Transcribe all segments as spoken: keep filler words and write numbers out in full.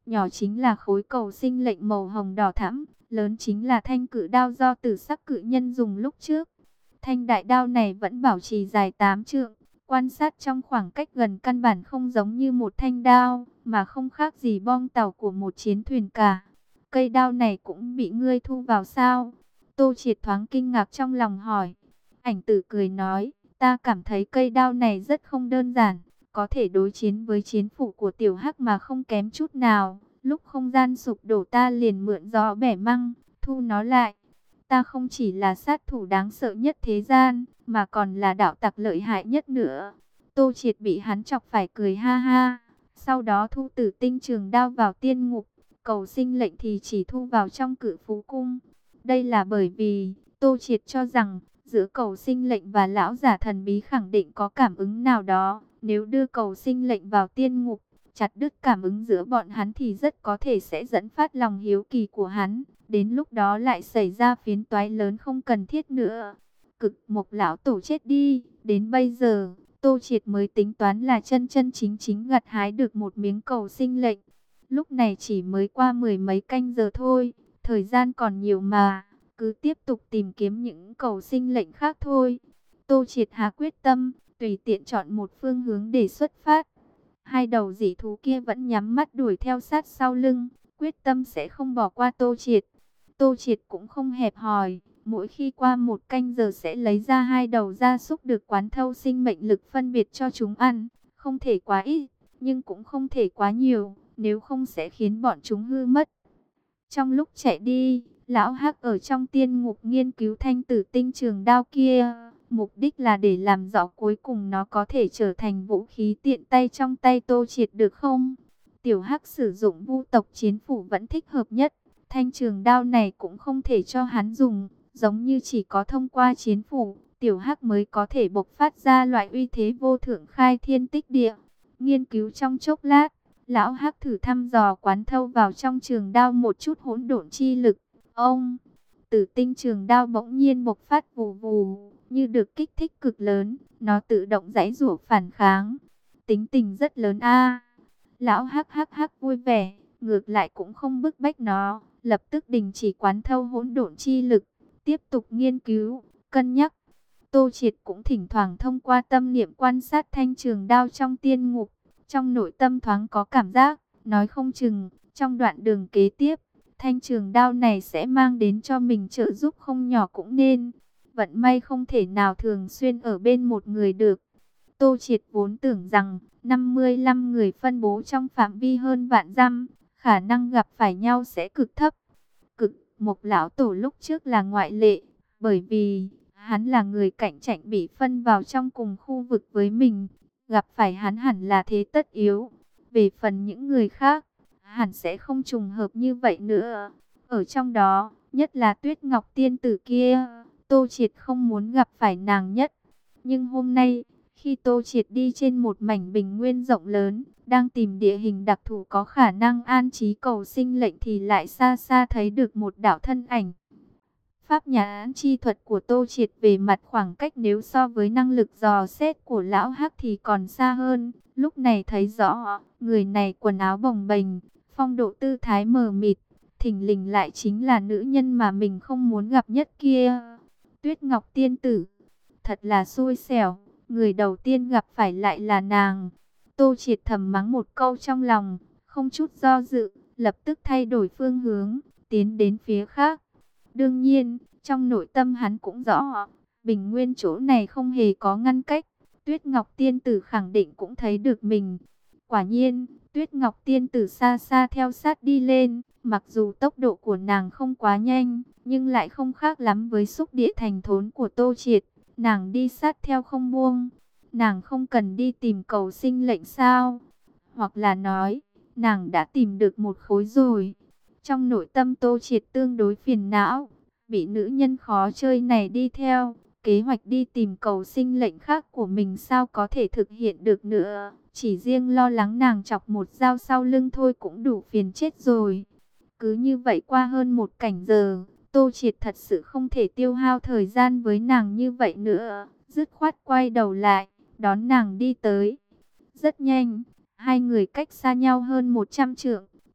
nhỏ chính là khối cầu sinh lệnh màu hồng đỏ thẫm, lớn chính là thanh cự đao do Tử Sắc cự nhân dùng lúc trước. Thanh đại đao này vẫn bảo trì dài tám trượng, quan sát trong khoảng cách gần căn bản không giống như một thanh đao, mà không khác gì bong tàu của một chiến thuyền cả. Cây đao này cũng bị ngươi thu vào sao? Tô Triệt thoáng kinh ngạc trong lòng hỏi. Ảnh Tử cười nói, ta cảm thấy cây đao này rất không đơn giản, có thể đối chiến với chiến phủ của Tiểu Hắc mà không kém chút nào. Lúc không gian sụp đổ ta liền mượn gió bẻ măng, thu nó lại. Ta không chỉ là sát thủ đáng sợ nhất thế gian, mà còn là đạo tặc lợi hại nhất nữa. Tô Triệt bị hắn chọc phải cười ha ha. Sau đó thu Tử Tinh trường đao vào tiên ngục, cầu sinh lệnh thì chỉ thu vào trong Cự Phú Cung. Đây là bởi vì Tô Triệt cho rằng giữa cầu sinh lệnh và lão giả thần bí khẳng định có cảm ứng nào đó. Nếu đưa cầu sinh lệnh vào tiên ngục, chặt đứt cảm ứng giữa bọn hắn thì rất có thể sẽ dẫn phát lòng hiếu kỳ của hắn. Đến lúc đó lại xảy ra phiến toái lớn không cần thiết nữa. Cực Mộc lão tổ chết đi, đến bây giờ Tô Triệt mới tính toán là chân chân chính chính gặt hái được một miếng cầu sinh lệnh. Lúc này chỉ mới qua mười mấy canh giờ thôi, thời gian còn nhiều mà, cứ tiếp tục tìm kiếm những cầu sinh lệnh khác thôi. Tô Triệt hạ quyết tâm, tùy tiện chọn một phương hướng để xuất phát. Hai đầu dị thú kia vẫn nhắm mắt đuổi theo sát sau lưng, quyết tâm sẽ không bỏ qua Tô Triệt. Tô Triệt cũng không hẹp hòi, mỗi khi qua một canh giờ sẽ lấy ra hai đầu gia súc được quán thâu sinh mệnh lực phân biệt cho chúng ăn. Không thể quá ít, nhưng cũng không thể quá nhiều, nếu không sẽ khiến bọn chúng hư mất. Trong lúc chạy đi, lão Hắc ở trong tiên ngục nghiên cứu thanh tử tinh trường đao kia. Mục đích là để làm rõ cuối cùng nó có thể trở thành vũ khí tiện tay trong tay Tô Triệt được không? Tiểu Hắc sử dụng vu tộc chiến phủ vẫn thích hợp nhất. Thanh trường đao này cũng không thể cho hắn dùng, giống như chỉ có thông qua chiến phủ, Tiểu Hắc mới có thể bộc phát ra loại uy thế vô thượng khai thiên tích địa. Nghiên cứu trong chốc lát, lão Hắc thử thăm dò quán thâu vào trong trường đao một chút hỗn độn chi lực. Ông, Tử Tinh trường đao bỗng nhiên bộc phát vù vù, như được kích thích cực lớn, nó tự động giãy giụa phản kháng. Tính tình rất lớn a. Lão Hắc hắc hắc vui vẻ, ngược lại cũng không bức bách nó, lập tức đình chỉ quán thâu hỗn độn chi lực, tiếp tục nghiên cứu, cân nhắc. Tô Triệt cũng thỉnh thoảng thông qua tâm niệm quan sát thanh trường đao trong tiên ngục, trong nội tâm thoáng có cảm giác, nói không chừng, trong đoạn đường kế tiếp, thanh trường đao này sẽ mang đến cho mình trợ giúp không nhỏ cũng nên. Vận may không thể nào thường xuyên ở bên một người được. Tô Triệt vốn tưởng rằng năm mươi lăm người phân bố trong phạm vi hơn vạn dặm, khả năng gặp phải nhau sẽ cực thấp. Cực Mộc lão tổ lúc trước là ngoại lệ, bởi vì hắn là người cạnh tranh bị phân vào trong cùng khu vực với mình, gặp phải hắn hẳn là thế tất yếu. Về phần những người khác, hẳn sẽ không trùng hợp như vậy nữa. Ở trong đó, nhất là Tuyết Ngọc tiên tử kia, Tô Triệt không muốn gặp phải nàng nhất. Nhưng hôm nay, khi Tô Triệt đi trên một mảnh bình nguyên rộng lớn, đang tìm địa hình đặc thù có khả năng an trí cầu sinh lệnh thì lại xa xa thấy được một đạo thân ảnh. Pháp nhãn chi thuật của Tô Triệt về mặt khoảng cách nếu so với năng lực dò xét của lão Hắc thì còn xa hơn. Lúc này thấy rõ, người này quần áo bồng bềnh, phong độ tư thái mờ mịt, thình lình lại chính là nữ nhân mà mình không muốn gặp nhất kia. Tuyết Ngọc tiên tử, thật là xui xẻo, người đầu tiên gặp phải lại là nàng. Tô Triệt thầm mắng một câu trong lòng, không chút do dự, lập tức thay đổi phương hướng, tiến đến phía khác. Đương nhiên, trong nội tâm hắn cũng rõ, bình nguyên chỗ này không hề có ngăn cách. Tuyết Ngọc tiên tử khẳng định cũng thấy được mình. Quả nhiên, Tuyết Ngọc tiên tử xa xa theo sát đi lên, mặc dù tốc độ của nàng không quá nhanh, nhưng lại không khác lắm với xúc địa thành thốn của Tô Triệt. Nàng đi sát theo không buông. Nàng không cần đi tìm cầu sinh lệnh sao? Hoặc là nói, nàng đã tìm được một khối rồi. Trong nội tâm Tô Triệt tương đối phiền não, bị nữ nhân khó chơi này đi theo, kế hoạch đi tìm cầu sinh lệnh khác của mình sao có thể thực hiện được nữa. Chỉ riêng lo lắng nàng chọc một dao sau lưng thôi cũng đủ phiền chết rồi. Cứ như vậy qua hơn một cảnh giờ, Tô Triệt thật sự không thể tiêu hao thời gian với nàng như vậy nữa. Dứt khoát quay đầu lại, đón nàng đi tới. Rất nhanh, hai người cách xa nhau hơn một trăm trượng.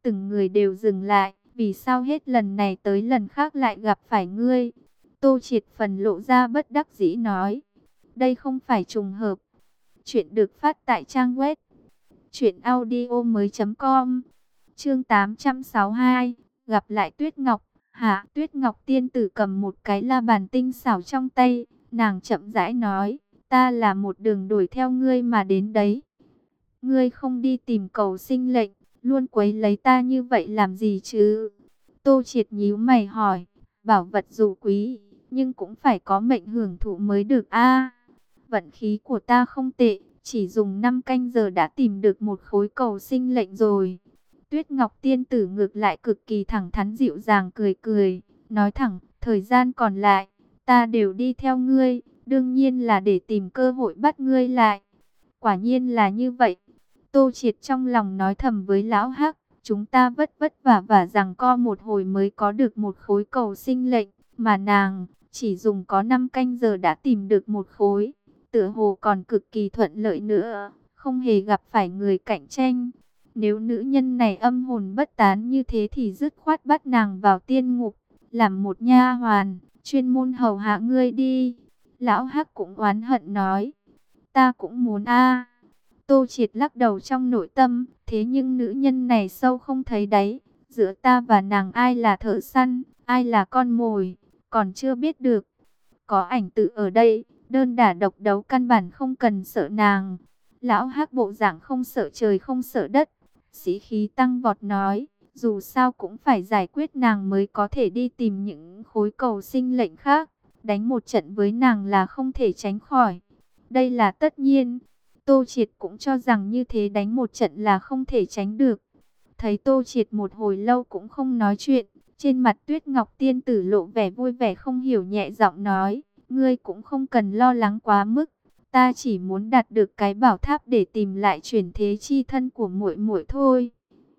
từng người đều dừng lại. Vì sao hết lần này tới lần khác lại gặp phải ngươi? Tô Triệt phần lộ ra bất đắc dĩ nói. Đây không phải trùng hợp. Chuyện được phát tại trang web truyện audio mới com. Chương tám trăm sáu mươi hai. Gặp lại Tuyết Ngọc. Hạ Tuyết Ngọc tiên tử cầm một cái la bàn tinh xảo trong tay. Nàng chậm rãi nói. Ta là một đường đuổi theo ngươi mà đến đấy. Ngươi không đi tìm cầu sinh lệnh, luôn quấy lấy ta như vậy làm gì chứ? Tô Triệt nhíu mày hỏi. Bảo vật dù quý, nhưng cũng phải có mệnh hưởng thụ mới được a. Vận khí của ta không tệ, chỉ dùng năm canh giờ đã tìm được một khối cầu sinh lệnh rồi. Tuyết Ngọc tiên tử ngược lại cực kỳ thẳng thắn dịu dàng cười cười, nói thẳng, thời gian còn lại, ta đều đi theo ngươi, đương nhiên là để tìm cơ hội bắt ngươi lại. Quả nhiên là như vậy. Tô Triệt trong lòng nói thầm với lão Hắc, chúng ta vất vất vả và rằng co một hồi mới có được một khối cầu sinh lệnh, mà nàng chỉ dùng có năm canh giờ đã tìm được một khối, tựa hồ còn cực kỳ thuận lợi nữa, không hề gặp phải người cạnh tranh. Nếu nữ nhân này âm hồn bất tán như thế thì dứt khoát bắt nàng vào tiên ngục, làm một nha hoàn, chuyên môn hầu hạ ngươi đi. Lão Hắc cũng oán hận nói, ta cũng muốn a. Tô Triệt lắc đầu trong nội tâm, thế nhưng nữ nhân này sâu không thấy đáy, giữa ta và nàng ai là thợ săn, ai là con mồi, còn chưa biết được. Có ảnh tự ở đây, đơn đả độc đấu căn bản không cần sợ nàng. Lão Hắc bộ dạng không sợ trời không sợ đất, sĩ khí tăng vọt nói, dù sao cũng phải giải quyết nàng mới có thể đi tìm những khối cầu sinh lệnh khác, đánh một trận với nàng là không thể tránh khỏi. Đây là tất nhiên. Tô Triệt cũng cho rằng như thế, đánh một trận là không thể tránh được. Thấy Tô Triệt một hồi lâu cũng không nói chuyện, trên mặt Tuyết Ngọc tiên tử lộ vẻ vui vẻ không hiểu, nhẹ giọng nói, ngươi cũng không cần lo lắng quá mức, ta chỉ muốn đạt được cái bảo tháp để tìm lại chuyển thế chi thân của muội muội thôi.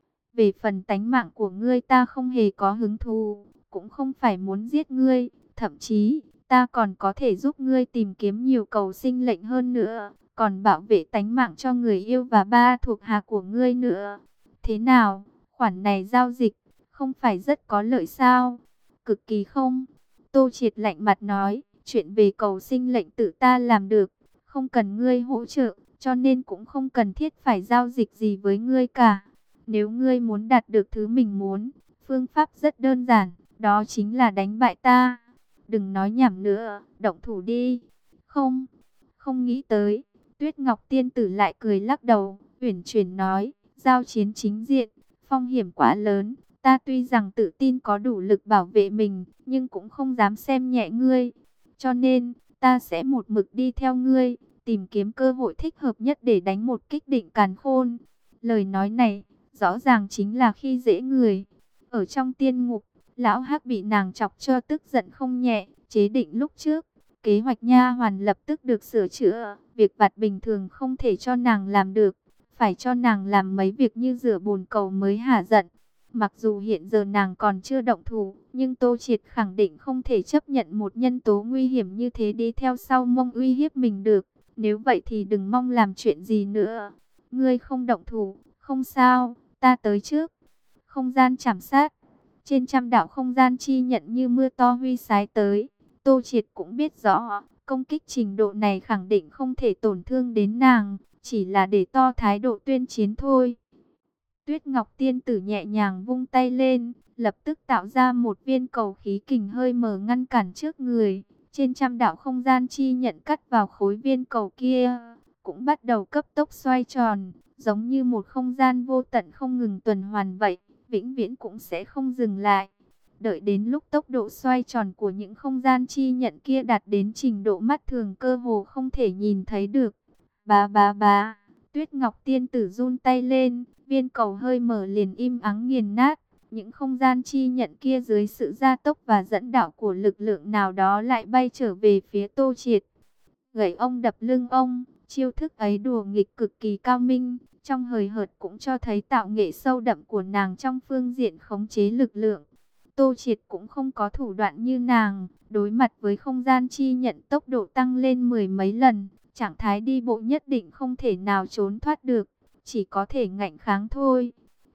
Về phần tánh mạng của ngươi ta không hề có hứng thú, cũng không phải muốn giết ngươi, thậm chí ta còn có thể giúp ngươi tìm kiếm nhiều cầu sinh lệnh hơn nữa, còn bảo vệ tánh mạng cho người yêu và ba thuộc hạ của ngươi nữa. Thế nào, khoản này giao dịch, không phải rất có lợi sao? Cực kỳ không. Tô Triệt lạnh mặt nói, chuyện về cầu sinh lệnh tự ta làm được, không cần ngươi hỗ trợ, cho nên cũng không cần thiết phải giao dịch gì với ngươi cả. Nếu ngươi muốn đạt được thứ mình muốn, phương pháp rất đơn giản, đó chính là đánh bại ta. Đừng nói nhảm nữa, động thủ đi. Không, không nghĩ tới. Tuyết Ngọc tiên tử lại cười lắc đầu, uyển chuyển nói, giao chiến chính diện, phong hiểm quá lớn, ta tuy rằng tự tin có đủ lực bảo vệ mình, nhưng cũng không dám xem nhẹ ngươi. Cho nên, ta sẽ một mực đi theo ngươi, tìm kiếm cơ hội thích hợp nhất để đánh một kích định càn khôn. Lời nói này, rõ ràng chính là khi dễ người. Ở trong tiên ngục, lão Hắc bị nàng chọc cho tức giận không nhẹ, chế định lúc trước. Kế hoạch nha hoàn lập tức được sửa chữa, việc vặt bình thường không thể cho nàng làm được, phải cho nàng làm mấy việc như rửa bồn cầu mới hả giận. Mặc dù hiện giờ nàng còn chưa động thủ, nhưng Tô Triệt khẳng định không thể chấp nhận một nhân tố nguy hiểm như thế đi theo sau mong uy hiếp mình được. Nếu vậy thì đừng mong làm chuyện gì nữa. Ngươi không động thủ, không sao, ta tới trước. Không gian chảm sát, trên trăm đạo không gian chi nhận như mưa to huy sái tới. Tô Triệt cũng biết rõ, công kích trình độ này khẳng định không thể tổn thương đến nàng, chỉ là để to thái độ tuyên chiến thôi. Tuyết Ngọc tiên tử nhẹ nhàng vung tay lên, lập tức tạo ra một viên cầu khí kình hơi mờ ngăn cản trước người. Trên trăm đạo không gian chi nhận cắt vào khối viên cầu kia, cũng bắt đầu cấp tốc xoay tròn, giống như một không gian vô tận không ngừng tuần hoàn vậy, vĩnh viễn cũng sẽ không dừng lại. Đợi đến lúc tốc độ xoay tròn của những không gian chi nhận kia đạt đến trình độ mắt thường cơ hồ không thể nhìn thấy được. Ba ba ba, Tuyết Ngọc tiên tử run tay lên, viên cầu hơi mở liền im ắng nghiền nát. Những không gian chi nhận kia dưới sự gia tốc và dẫn đạo của lực lượng nào đó lại bay trở về phía Tô Triệt. Gậy ông đập lưng ông, chiêu thức ấy đùa nghịch cực kỳ cao minh, trong hời hợt cũng cho thấy tạo nghệ sâu đậm của nàng trong phương diện khống chế lực lượng. Tô Triệt cũng không có thủ đoạn như nàng, đối mặt với không gian chi nhận tốc độ tăng lên mười mấy lần, trạng thái đi bộ nhất định không thể nào trốn thoát được, chỉ có thể ngạnh kháng thôi.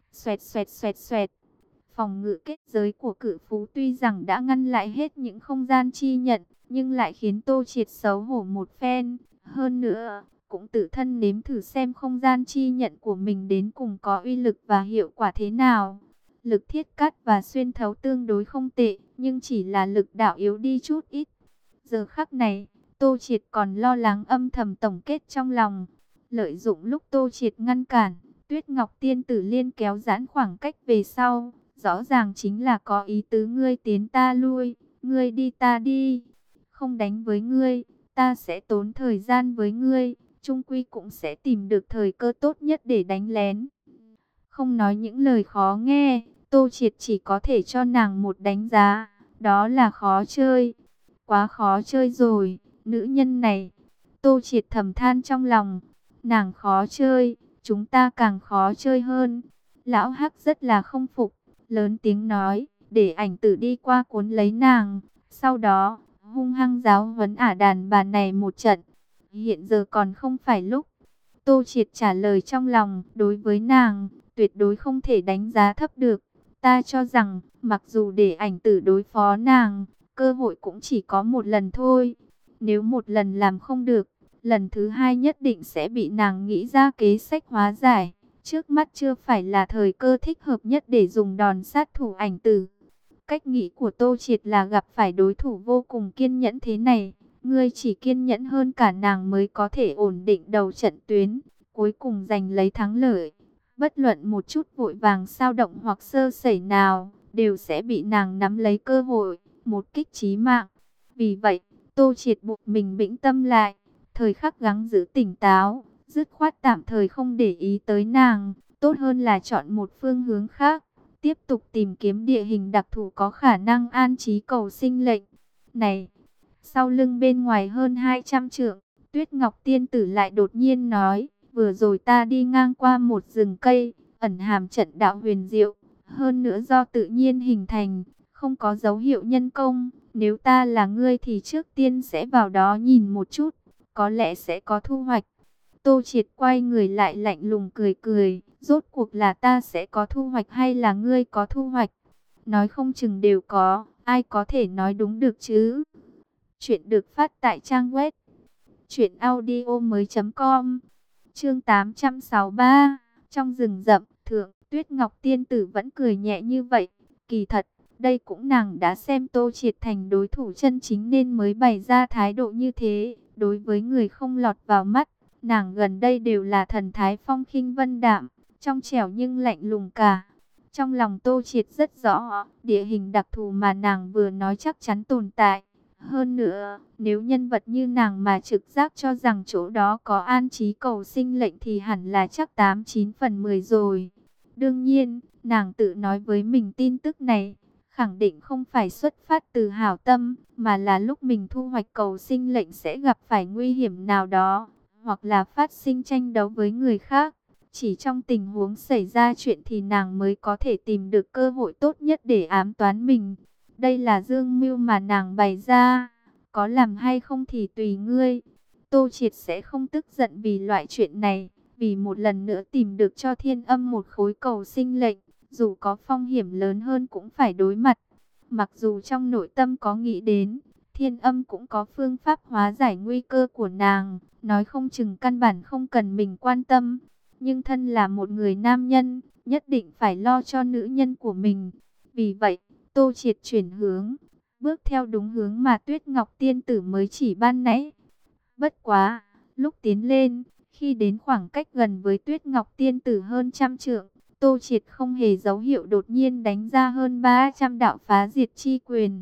Xoẹt xoẹt xoẹt xoẹt. Phòng ngự kết giới của cự phú tuy rằng đã ngăn lại hết những không gian chi nhận, nhưng lại khiến Tô Triệt xấu hổ một phen. Hơn nữa, cũng tự thân nếm thử xem không gian chi nhận của mình đến cùng có uy lực và hiệu quả thế nào. Lực thiết cắt và xuyên thấu tương đối không tệ, nhưng chỉ là lực đạo yếu đi chút ít. Giờ khắc này, Tô Triệt còn lo lắng âm thầm tổng kết trong lòng. Lợi dụng lúc Tô Triệt ngăn cản, Tuyết Ngọc Tiên Tử liên kéo giãn khoảng cách về sau. Rõ ràng chính là có ý tứ ngươi tiến ta lui, ngươi đi ta đi. Không đánh với ngươi, ta sẽ tốn thời gian với ngươi, chung quy cũng sẽ tìm được thời cơ tốt nhất để đánh lén. Không nói những lời khó nghe, Tô Triệt chỉ có thể cho nàng một đánh giá, đó là khó chơi. Quá khó chơi rồi, nữ nhân này. Tô Triệt thầm than trong lòng, nàng khó chơi, chúng ta càng khó chơi hơn. Lão Hắc rất là không phục, lớn tiếng nói, để ảnh tử đi qua cuốn lấy nàng. Sau đó, hung hăng giáo huấn ả đàn bà này một trận. Hiện giờ còn không phải lúc. Tô Triệt trả lời trong lòng, đối với nàng, tuyệt đối không thể đánh giá thấp được. Ta cho rằng, mặc dù để ảnh tử đối phó nàng, cơ hội cũng chỉ có một lần thôi. Nếu một lần làm không được, lần thứ hai nhất định sẽ bị nàng nghĩ ra kế sách hóa giải. Trước mắt chưa phải là thời cơ thích hợp nhất để dùng đòn sát thủ ảnh tử. Cách nghĩ của Tô Triệt là gặp phải đối thủ vô cùng kiên nhẫn thế này. Ngươi chỉ kiên nhẫn hơn cả nàng mới có thể ổn định đầu trận tuyến, cuối cùng giành lấy thắng lợi. Bất luận một chút vội vàng sao động hoặc sơ sẩy nào, đều sẽ bị nàng nắm lấy cơ hội, một kích chí mạng. Vì vậy, Tô Triệt buộc mình bĩnh tâm lại, thời khắc gắng giữ tỉnh táo, dứt khoát tạm thời không để ý tới nàng, tốt hơn là chọn một phương hướng khác, tiếp tục tìm kiếm địa hình đặc thù có khả năng an trí cầu sinh lệnh. Này, sau lưng bên ngoài hơn hai trăm trượng, Tuyết Ngọc Tiên Tử lại đột nhiên nói, vừa rồi ta đi ngang qua một rừng cây, ẩn hàm trận đạo huyền diệu, hơn nữa do tự nhiên hình thành, không có dấu hiệu nhân công. Nếu ta là ngươi thì trước tiên sẽ vào đó nhìn một chút, có lẽ sẽ có thu hoạch. Tô Triệt quay người lại lạnh lùng cười cười, rốt cuộc là ta sẽ có thu hoạch hay là ngươi có thu hoạch? Nói không chừng đều có, ai có thể nói đúng được chứ? Chuyện được phát tại trang web truyện audio mới chấm com. Chương tám trăm sáu mươi ba. Trong rừng rậm, thượng Tuyết Ngọc Tiên Tử vẫn cười nhẹ như vậy. Kỳ thật, đây cũng nàng đã xem Tô Triệt thành đối thủ chân chính nên mới bày ra thái độ như thế. Đối với người không lọt vào mắt, nàng gần đây đều là thần thái phong khinh vân đạm, trong trẻo nhưng lạnh lùng cả. Trong lòng Tô Triệt rất rõ, địa hình đặc thù mà nàng vừa nói chắc chắn tồn tại. Hơn nữa, nếu nhân vật như nàng mà trực giác cho rằng chỗ đó có an trí cầu sinh lệnh thì hẳn là chắc tám chín phần mười rồi. Đương nhiên, nàng tự nói với mình tin tức này, khẳng định không phải xuất phát từ hảo tâm, mà là lúc mình thu hoạch cầu sinh lệnh sẽ gặp phải nguy hiểm nào đó, hoặc là phát sinh tranh đấu với người khác. Chỉ trong tình huống xảy ra chuyện thì nàng mới có thể tìm được cơ hội tốt nhất để ám toán mình. Đây là dương mưu mà nàng bày ra, có làm hay không thì tùy ngươi. Tô Triệt sẽ không tức giận vì loại chuyện này, vì một lần nữa tìm được cho Thiên Âm một khối cầu sinh lệnh, dù có phong hiểm lớn hơn cũng phải đối mặt. Mặc dù trong nội tâm có nghĩ đến, Thiên Âm cũng có phương pháp hóa giải nguy cơ của nàng, nói không chừng căn bản không cần mình quan tâm. Nhưng thân là một người nam nhân, nhất định phải lo cho nữ nhân của mình. Vì vậy, Tô Triệt chuyển hướng, bước theo đúng hướng mà Tuyết Ngọc Tiên Tử mới chỉ ban nãy. Bất quá, lúc tiến lên, khi đến khoảng cách gần với Tuyết Ngọc Tiên Tử hơn trăm trượng, Tô Triệt không hề dấu hiệu đột nhiên đánh ra hơn ba trăm đạo phá diệt chi quyền.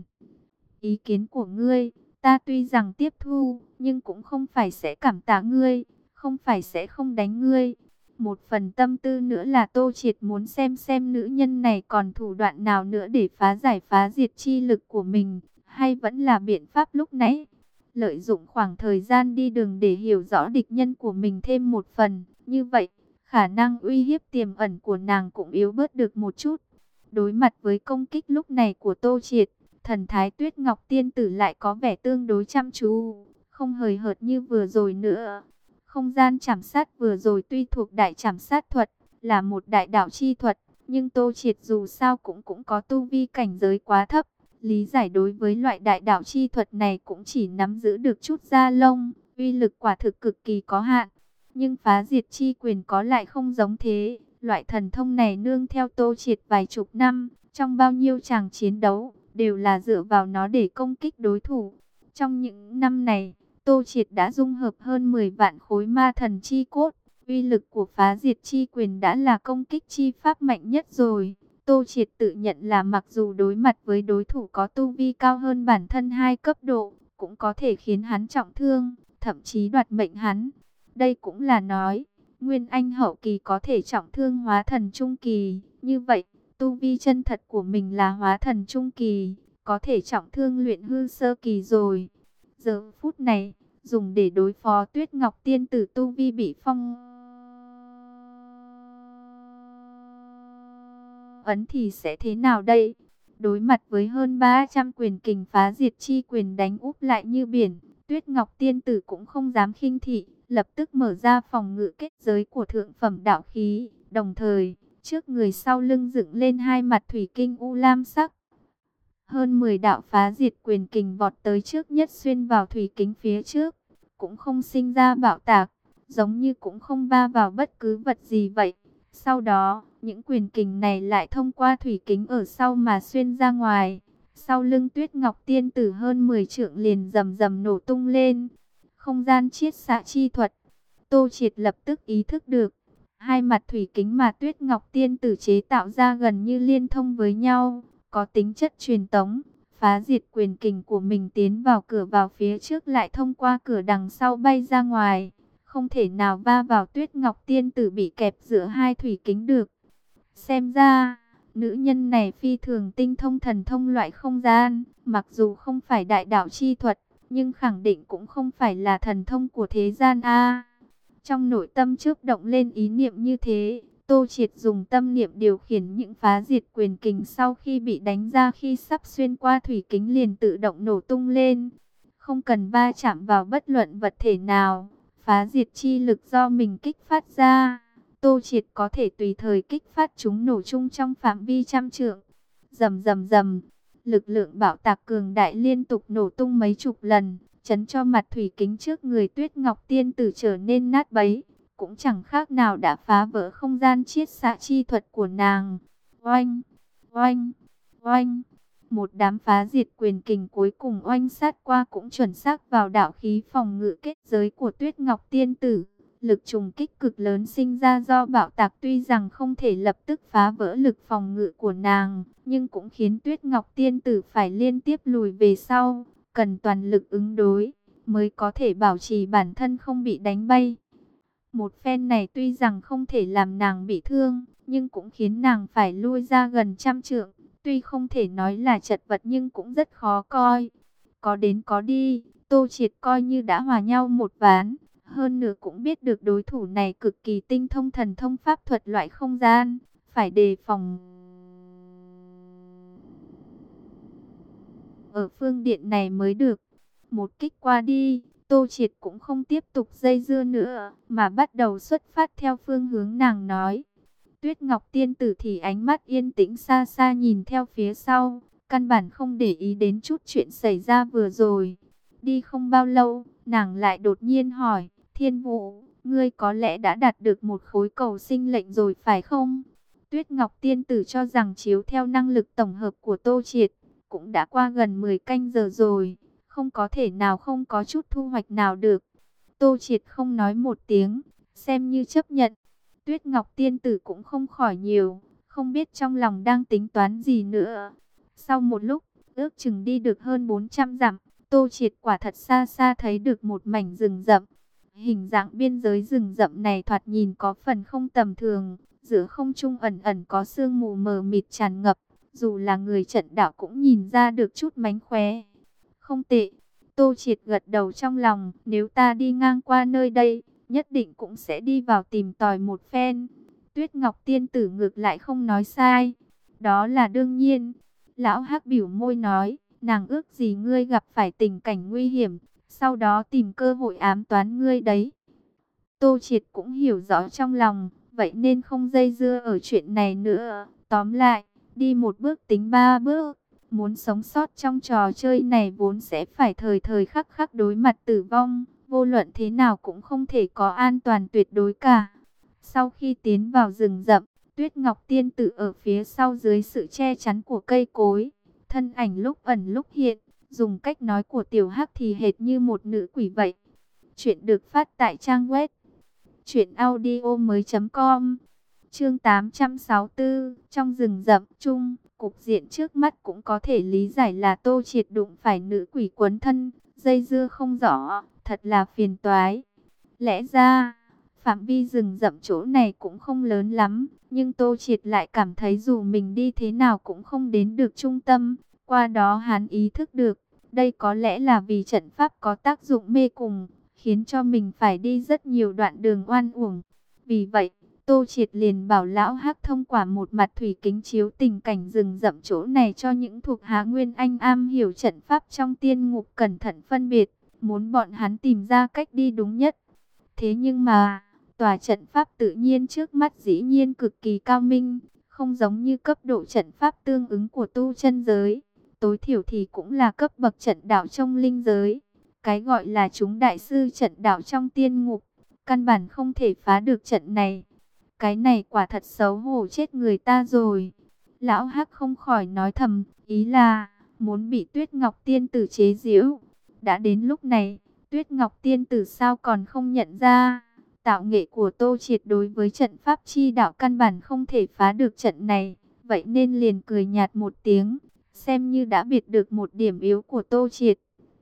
Ý kiến của ngươi, ta tuy rằng tiếp thu, nhưng cũng không phải sẽ cảm tạ ngươi, không phải sẽ không đánh ngươi. Một phần tâm tư nữa là Tô Triệt muốn xem xem nữ nhân này còn thủ đoạn nào nữa để phá giải phá diệt chi lực của mình, hay vẫn là biện pháp lúc nãy. Lợi dụng khoảng thời gian đi đường để hiểu rõ địch nhân của mình thêm một phần, như vậy, khả năng uy hiếp tiềm ẩn của nàng cũng yếu bớt được một chút. Đối mặt với công kích lúc này của Tô Triệt, thần thái Tuyết Ngọc Tiên Tử lại có vẻ tương đối chăm chú, không hời hợt như vừa rồi nữa. Không gian trảm sát vừa rồi tuy thuộc đại trảm sát thuật, là một đại đạo chi thuật, Nhưng Tô Triệt dù sao cũng cũng có tu vi cảnh giới quá thấp. Lý giải đối với loại đại đạo chi thuật này cũng chỉ nắm giữ được chút da lông, uy lực quả thực cực kỳ có hạn. Nhưng phá diệt chi quyền có lại không giống thế. Loại thần thông này nương theo Tô Triệt vài chục năm, trong bao nhiêu tràng chiến đấu, đều là dựa vào nó để công kích đối thủ. Trong những năm này, Tô Triệt đã dung hợp hơn mười vạn khối ma thần chi cốt. Uy lực của phá diệt chi quyền đã là công kích chi pháp mạnh nhất rồi. Tô Triệt tự nhận là mặc dù đối mặt với đối thủ có tu vi cao hơn bản thân hai cấp độ, cũng có thể khiến hắn trọng thương, thậm chí đoạt mệnh hắn. Đây cũng là nói, Nguyên Anh hậu kỳ có thể trọng thương hóa thần trung kỳ. Như vậy, tu vi chân thật của mình là hóa thần trung kỳ, có thể trọng thương luyện hư sơ kỳ rồi. Giờ phút này, dùng để đối phó Tuyết Ngọc Tiên tử tu vi bị phong ấn thì sẽ thế nào đây? Đối mặt với hơn ba trăm quyền kình phá diệt chi quyền đánh úp lại như biển, Tuyết Ngọc Tiên tử cũng không dám khinh thị, lập tức mở ra phòng ngự kết giới của thượng phẩm đạo khí, đồng thời, trước người sau lưng dựng lên hai mặt thủy kinh u lam sắc. Hơn mười đạo phá diệt quyền kình vọt tới trước nhất xuyên vào thủy kính phía trước, cũng không sinh ra bạo tạc, giống như cũng không va vào bất cứ vật gì vậy. Sau đó, những quyền kình này lại thông qua thủy kính ở sau mà xuyên ra ngoài. Sau lưng Tuyết Ngọc Tiên tử hơn mười trượng liền rầm rầm nổ tung lên. Không gian chiết xạ chi thuật. Tô Triệt lập tức ý thức được. Hai mặt thủy kính mà Tuyết Ngọc Tiên tử chế tạo ra gần như liên thông với nhau, có tính chất truyền tống. Phá diệt quyền kình của mình tiến vào cửa vào phía trước lại thông qua cửa đằng sau bay ra ngoài. Không thể nào va vào Tuyết Ngọc Tiên tử bị kẹp giữa hai thủy kính được. Xem ra, nữ nhân này phi thường tinh thông thần thông loại không gian. Mặc dù không phải đại đạo chi thuật, nhưng khẳng định cũng không phải là thần thông của thế gian a. Trong nội tâm chớp động lên ý niệm như thế, Tô Triệt dùng tâm niệm điều khiển những phá diệt quyền kình sau khi bị đánh ra khi sắp xuyên qua thủy kính liền tự động nổ tung lên. Không cần va chạm vào bất luận vật thể nào, phá diệt chi lực do mình kích phát ra, Tô Triệt có thể tùy thời kích phát chúng nổ chung trong phạm vi trăm trượng. Rầm rầm rầm, lực lượng bạo tạc cường đại liên tục nổ tung mấy chục lần, chấn cho mặt thủy kính trước người Tuyết Ngọc Tiên tử trở nên nát bấy, cũng chẳng khác nào đã phá vỡ không gian chiết xạ chi thuật của nàng. Oanh, oanh, oanh. Một đám phá diệt quyền kình cuối cùng oanh sát qua cũng chuẩn xác vào đạo khí phòng ngự kết giới của Tuyết Ngọc Tiên tử. Lực trùng kích cực lớn sinh ra do bạo tạc tuy rằng không thể lập tức phá vỡ lực phòng ngự của nàng, nhưng cũng khiến Tuyết Ngọc Tiên tử phải liên tiếp lùi về sau, cần toàn lực ứng đối, mới có thể bảo trì bản thân không bị đánh bay. Một phen này tuy rằng không thể làm nàng bị thương, nhưng cũng khiến nàng phải lui ra gần trăm trượng. Tuy không thể nói là chật vật nhưng cũng rất khó coi. Có đến có đi, Tô Triệt coi như đã hòa nhau một ván. Hơn nữa cũng biết được đối thủ này cực kỳ tinh thông thần thông pháp thuật loại không gian. Phải đề phòng. Ở phương điện này mới được. Một kích qua đi, Tô Triệt cũng không tiếp tục dây dưa nữa, mà bắt đầu xuất phát theo phương hướng nàng nói. Tuyết Ngọc Tiên tử thì ánh mắt yên tĩnh xa xa nhìn theo phía sau, căn bản không để ý đến chút chuyện xảy ra vừa rồi. Đi không bao lâu, nàng lại đột nhiên hỏi, Thiên Vũ, ngươi có lẽ đã đạt được một khối cầu sinh lệnh rồi phải không? Tuyết Ngọc Tiên tử cho rằng chiếu theo năng lực tổng hợp của Tô Triệt, cũng đã qua gần mười canh giờ rồi, không có thể nào không có chút thu hoạch nào được. Tô Triệt không nói một tiếng, xem như chấp nhận. Tuyết Ngọc Tiên tử cũng không khỏi nhiều, không biết trong lòng đang tính toán gì nữa. Sau một lúc, ước chừng đi được hơn bốn trăm dặm, Tô Triệt quả thật xa xa thấy được một mảnh rừng rậm. Hình dạng biên giới rừng rậm này thoạt nhìn có phần không tầm thường, giữa không trung ẩn ẩn có sương mù mờ mịt tràn ngập, dù là người trận đạo cũng nhìn ra được chút mánh khóe. Không tệ, Tô Triệt gật đầu trong lòng, nếu ta đi ngang qua nơi đây, nhất định cũng sẽ đi vào tìm tòi một phen. Tuyết Ngọc Tiên tử ngược lại không nói sai, đó là đương nhiên. Lão Hắc biểu môi nói, nàng ước gì ngươi gặp phải tình cảnh nguy hiểm, sau đó tìm cơ hội ám toán ngươi đấy. Tô Triệt cũng hiểu rõ trong lòng, vậy nên không dây dưa ở chuyện này nữa, Tóm lại, đi một bước tính ba bước. Muốn sống sót trong trò chơi này vốn sẽ phải thời thời khắc khắc đối mặt tử vong. Vô luận thế nào cũng không thể có an toàn tuyệt đối cả. Sau khi tiến vào rừng rậm, Tuyết Ngọc Tiên Tử ở phía sau dưới sự che chắn của cây cối. Thân ảnh lúc ẩn lúc hiện, dùng cách nói của Tiểu Hắc thì hệt như một nữ quỷ vậy. Chuyện được phát tại trang web truyện audio mới.com. Chương tám trăm sáu mươi tư. Trong rừng rậm chung, cục diện trước mắt cũng có thể lý giải là Tô Triệt đụng phải nữ quỷ quấn thân, dây dưa không rõ, thật là phiền toái. Lẽ ra, phạm vi rừng rậm chỗ này cũng không lớn lắm, nhưng Tô Triệt lại cảm thấy dù mình đi thế nào cũng không đến được trung tâm. Qua đó hắn ý thức được, đây có lẽ là vì trận pháp có tác dụng mê cùng, khiến cho mình phải đi rất nhiều đoạn đường oan uổng. Vì vậy, Tô Triệt liền bảo Lão Hắc thông qua một mặt thủy kính chiếu tình cảnh rừng rậm chỗ này cho những thuộc hạ Nguyên Anh am hiểu trận pháp trong tiên ngục cẩn thận phân biệt, muốn bọn hắn tìm ra cách đi đúng nhất. Thế nhưng mà, tòa trận pháp tự nhiên trước mắt dĩ nhiên cực kỳ cao minh, không giống như cấp độ trận pháp tương ứng của tu chân giới. Tối thiểu thì cũng là cấp bậc trận đạo trong linh giới. Cái gọi là chúng đại sư trận đạo trong tiên ngục, căn bản không thể phá được trận này. Cái này quả thật xấu hổ chết người ta rồi. Lão Hắc không khỏi nói thầm, ý là muốn bị Tuyết Ngọc Tiên Tử chế giễu. Đã đến lúc này, Tuyết Ngọc Tiên Tử sao còn không nhận ra, tạo nghệ của Tô Triệt đối với trận pháp chi đạo căn bản không thể phá được trận này. Vậy nên liền cười nhạt một tiếng, xem như đã biệt được một điểm yếu của Tô Triệt.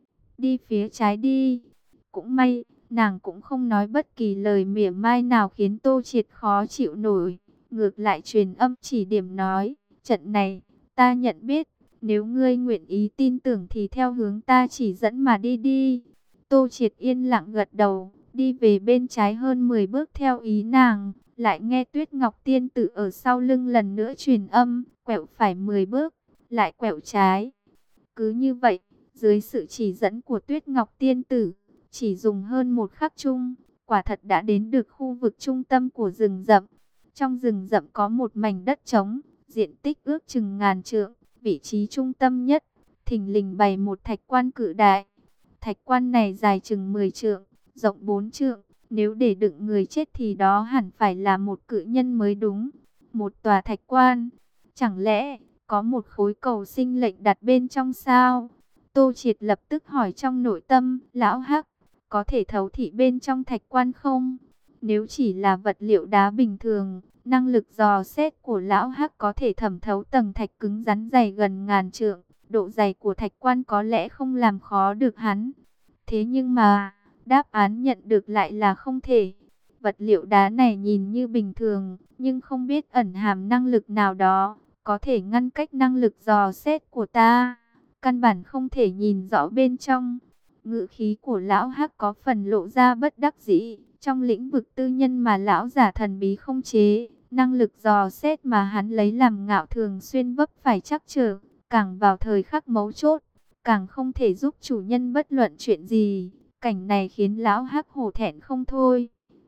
Đi phía trái đi. Cũng may, nàng cũng không nói bất kỳ lời mỉa mai nào khiến Tô Triệt khó chịu nổi. Ngược lại truyền âm chỉ điểm nói, trận này, ta nhận biết, nếu ngươi nguyện ý tin tưởng thì theo hướng ta chỉ dẫn mà đi đi. Tô Triệt yên lặng gật đầu, đi về bên trái hơn mười bước theo ý nàng, lại nghe Tuyết Ngọc Tiên Tử ở sau lưng lần nữa truyền âm, quẹo phải mười bước, lại quẹo trái. Cứ như vậy, dưới sự chỉ dẫn của Tuyết Ngọc Tiên Tử, chỉ dùng hơn một khắc chung, quả thật đã đến được khu vực trung tâm của rừng rậm. Trong rừng rậm có một mảnh đất trống, diện tích ước chừng ngàn trượng, vị trí trung tâm nhất, thình lình bày một thạch quan cự đại. Thạch quan này dài chừng mười trượng, rộng bốn trượng, nếu để đựng người chết thì đó hẳn phải là một cự nhân mới đúng. Một tòa thạch quan, chẳng lẽ có một khối cầu sinh lệnh đặt bên trong sao? Tô Triệt lập tức hỏi trong nội tâm, Lão Hắc, có thể thấu thị bên trong thạch quan không? Nếu chỉ là vật liệu đá bình thường, năng lực dò xét của Lão Hắc có thể thẩm thấu tầng thạch cứng rắn dày gần ngàn trượng. Độ dày của thạch quan có lẽ không làm khó được hắn. Thế nhưng mà, đáp án nhận được lại là không thể. Vật liệu đá này nhìn như bình thường, nhưng không biết ẩn hàm năng lực nào đó, có thể ngăn cách năng lực dò xét của ta. Căn bản không thể nhìn rõ bên trong. Ngữ khí của Lão Hắc có phần lộ ra bất đắc dĩ. Trong lĩnh vực tư nhân mà Lão giả thần bí không chế, năng lực dò xét mà hắn lấy làm ngạo thường xuyên vấp phải trắc trở. Càng vào thời khắc mấu chốt, càng không thể giúp chủ nhân bất luận chuyện gì. Cảnh này khiến Lão Hắc hổ thẹn không thôi.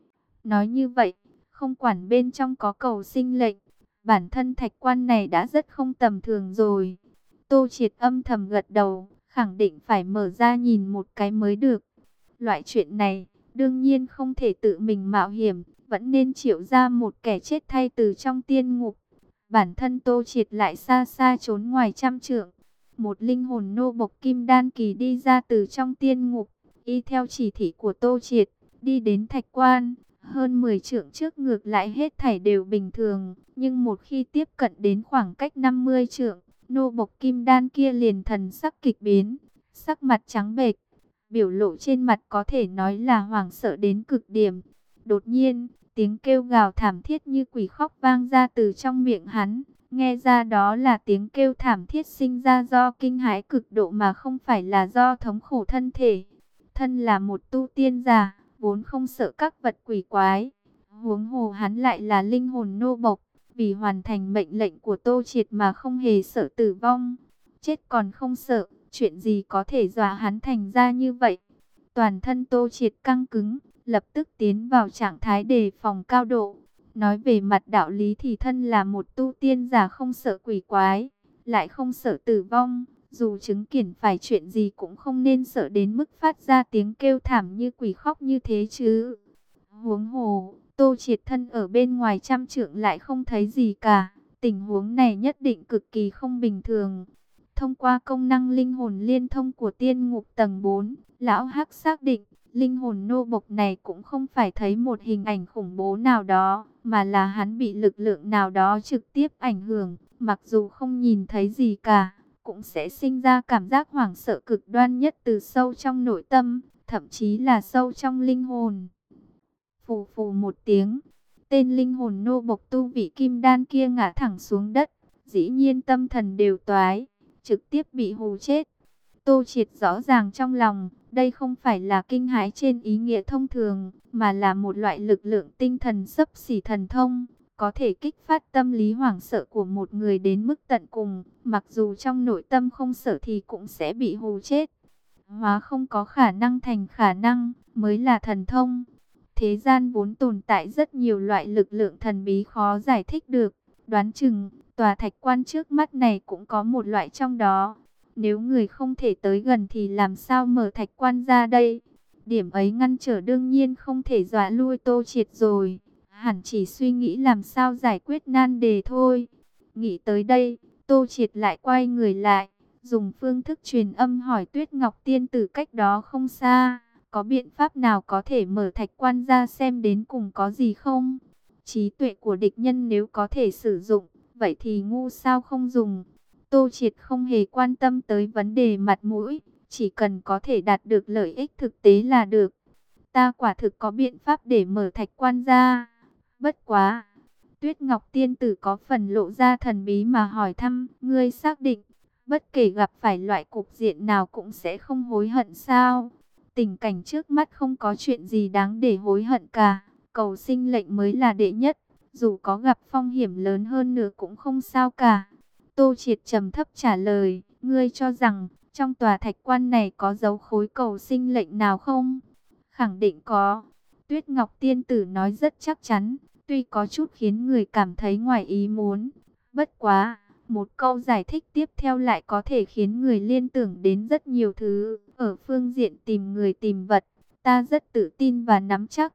Nói như vậy, không quản bên trong có cầu sinh lệnh, bản thân thạch quan này đã rất không tầm thường rồi. Tô Triệt âm thầm gật đầu, khẳng định phải mở ra nhìn một cái mới được. Loại chuyện này, đương nhiên không thể tự mình mạo hiểm, vẫn nên triệu ra một kẻ chết thay từ trong tiên ngục. Bản thân Tô Triệt lại xa xa trốn ngoài trăm trượng. Một linh hồn nô bộc kim đan kỳ đi ra từ trong tiên ngục, y theo chỉ thị của Tô Triệt, đi đến thạch quan. Hơn mười trượng trước ngược lại hết thảy đều bình thường, nhưng một khi tiếp cận đến khoảng cách năm mươi trượng, nô bộc kim đan kia liền thần sắc kịch biến, sắc mặt trắng bệch, biểu lộ trên mặt có thể nói là hoảng sợ đến cực điểm. Đột nhiên, tiếng kêu gào thảm thiết như quỷ khóc vang ra từ trong miệng hắn, nghe ra đó là tiếng kêu thảm thiết sinh ra do kinh hãi cực độ mà không phải là do thống khổ thân thể. Thân là một tu tiên giả, vốn không sợ các vật quỷ quái, huống hồ hắn lại là linh hồn nô bộc, vì hoàn thành mệnh lệnh của Tô Triệt mà không hề sợ tử vong. Chết còn không sợ, chuyện gì có thể dọa hắn thành ra như vậy? Toàn thân Tô Triệt căng cứng, lập tức tiến vào trạng thái đề phòng cao độ. Nói về mặt đạo lý thì thân là một tu tiên giả không sợ quỷ quái, lại không sợ tử vong. Dù chứng kiến phải chuyện gì cũng không nên sợ đến mức phát ra tiếng kêu thảm như quỷ khóc như thế chứ. Huống hồ, Tô Triệt thân ở bên ngoài trăm trượng lại không thấy gì cả. Tình huống này nhất định cực kỳ không bình thường. Thông qua công năng linh hồn liên thông của tiên ngục tầng bốn, Lão Hắc xác định, linh hồn nô bộc này cũng không phải thấy một hình ảnh khủng bố nào đó, mà là hắn bị lực lượng nào đó trực tiếp ảnh hưởng, mặc dù không nhìn thấy gì cả, cũng sẽ sinh ra cảm giác hoảng sợ cực đoan nhất từ sâu trong nội tâm, thậm chí là sâu trong linh hồn. Phù phù một tiếng, tên linh hồn nô bộc tu vị kim đan kia ngã thẳng xuống đất, dĩ nhiên tâm thần đều toái, trực tiếp bị hù chết. Tô Triệt rõ ràng trong lòng, đây không phải là kinh hãi trên ý nghĩa thông thường, mà là một loại lực lượng tinh thần xấp xỉ thần thông, có thể kích phát tâm lý hoảng sợ của một người đến mức tận cùng, mặc dù trong nội tâm không sợ thì cũng sẽ bị hù chết. Hóa không có khả năng thành khả năng, mới là thần thông. Thế gian vốn tồn tại rất nhiều loại lực lượng thần bí khó giải thích được, đoán chừng, tòa thạch quan trước mắt này cũng có một loại trong đó. Nếu người không thể tới gần thì làm sao mở thạch quan ra đây? Điểm ấy ngăn trở đương nhiên không thể dọa lui Tô Triệt rồi. Hẳn chỉ suy nghĩ làm sao giải quyết nan đề thôi. Nghĩ tới đây, Tô Triệt lại quay người lại, dùng phương thức truyền âm hỏi Tuyết Ngọc Tiên Tử cách đó không xa. Có biện pháp nào có thể mở thạch quan ra xem đến cùng có gì không? Trí tuệ của địch nhân nếu có thể sử dụng, vậy thì ngu sao không dùng? Tô Triệt không hề quan tâm tới vấn đề mặt mũi, chỉ cần có thể đạt được lợi ích thực tế là được. Ta quả thực có biện pháp để mở thạch quan ra. Bất quá, Tuyết Ngọc Tiên Tử có phần lộ ra thần bí mà hỏi thăm, ngươi xác định, bất kể gặp phải loại cục diện nào cũng sẽ không hối hận sao? Tình cảnh trước mắt không có chuyện gì đáng để hối hận cả, cầu sinh lệnh mới là đệ nhất, dù có gặp phong hiểm lớn hơn nữa cũng không sao cả. Tô Triệt trầm thấp trả lời, ngươi cho rằng trong tòa thạch quan này có dấu khối cầu sinh lệnh nào không? Khẳng định có. Tuyết Ngọc Tiên Tử nói rất chắc chắn, tuy có chút khiến người cảm thấy ngoài ý muốn. Bất quá, một câu giải thích tiếp theo lại có thể khiến người liên tưởng đến rất nhiều thứ. Ở phương diện tìm người tìm vật, ta rất tự tin và nắm chắc.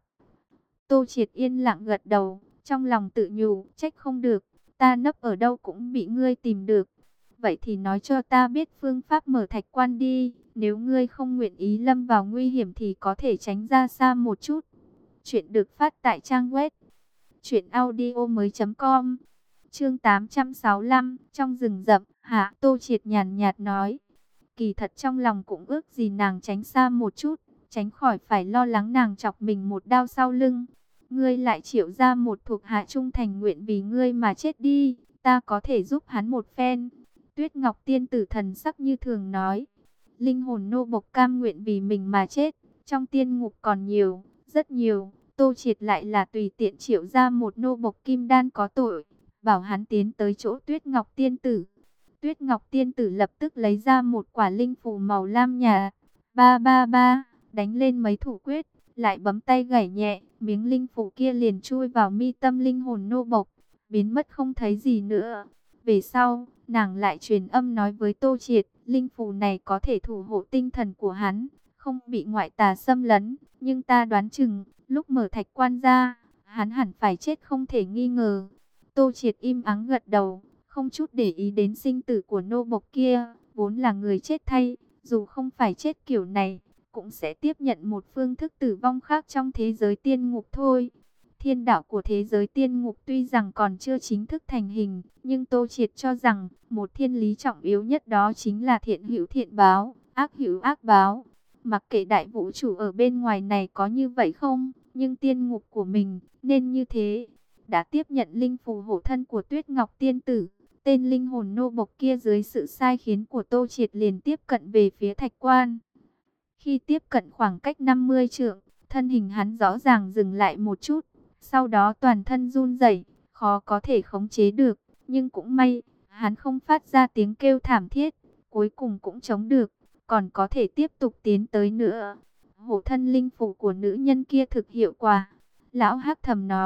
Tô Triệt yên lặng gật đầu, trong lòng tự nhủ, trách không được, ta nấp ở đâu cũng bị ngươi tìm được. Vậy thì nói cho ta biết phương pháp mở thạch quan đi, nếu ngươi không nguyện ý lâm vào nguy hiểm thì có thể tránh ra xa một chút. Chuyện được phát tại trang web truyện audio mới chấm com. Chương tám trăm sáu mươi lăm, trong rừng rậm, hả? Tô Triệt nhàn nhạt nói. Kỳ thật trong lòng cũng ước gì nàng tránh xa một chút, tránh khỏi phải lo lắng nàng chọc mình một đao sau lưng. Ngươi lại triệu ra một thuộc hạ trung thành nguyện vì ngươi mà chết đi, ta có thể giúp hắn một phen. Tuyết Ngọc Tiên Tử thần sắc như thường nói. Linh hồn nô bộc cam nguyện vì mình mà chết, trong tiên ngục còn nhiều, rất nhiều. Tô Triệt lại là tùy tiện triệu ra một nô bộc kim đan có tội, bảo hắn tiến tới chỗ Tuyết Ngọc Tiên Tử. Tuyết Ngọc Tiên Tử lập tức lấy ra một quả linh phù màu lam nhạt, ba ba ba, đánh lên mấy thủ quyết, lại bấm tay gảy nhẹ, miếng linh phù kia liền chui vào mi tâm linh hồn nô bộc, biến mất không thấy gì nữa. Về sau, nàng lại truyền âm nói với Tô Triệt, linh phù này có thể thủ hộ tinh thần của hắn, không bị ngoại tà xâm lấn, nhưng ta đoán chừng, lúc mở thạch quan ra, hắn hẳn phải chết không thể nghi ngờ. Tô Triệt im ắng gật đầu, không chút để ý đến sinh tử của nô bộc kia, vốn là người chết thay, dù không phải chết kiểu này, cũng sẽ tiếp nhận một phương thức tử vong khác trong thế giới tiên ngục thôi. Thiên đạo của thế giới tiên ngục tuy rằng còn chưa chính thức thành hình, nhưng Tô Triệt cho rằng một thiên lý trọng yếu nhất đó chính là thiện hữu thiện báo, ác hữu ác báo. Mặc kệ đại vũ trụ ở bên ngoài này có như vậy không, nhưng tiên ngục của mình nên như thế. Đã tiếp nhận linh phù hộ thân của Tuyết Ngọc Tiên Tử, tên linh hồn nô bộc kia dưới sự sai khiến của Tô Triệt liền tiếp cận về phía thạch quan. Khi tiếp cận khoảng cách năm mươi trượng, thân hình hắn rõ ràng dừng lại một chút, sau đó toàn thân run rẩy, khó có thể khống chế được, nhưng cũng may, hắn không phát ra tiếng kêu thảm thiết, cuối cùng cũng chống được, còn có thể tiếp tục tiến tới nữa. Hộ thân linh phù của nữ nhân kia thực hiệu quả. Lão Hắc thầm nói,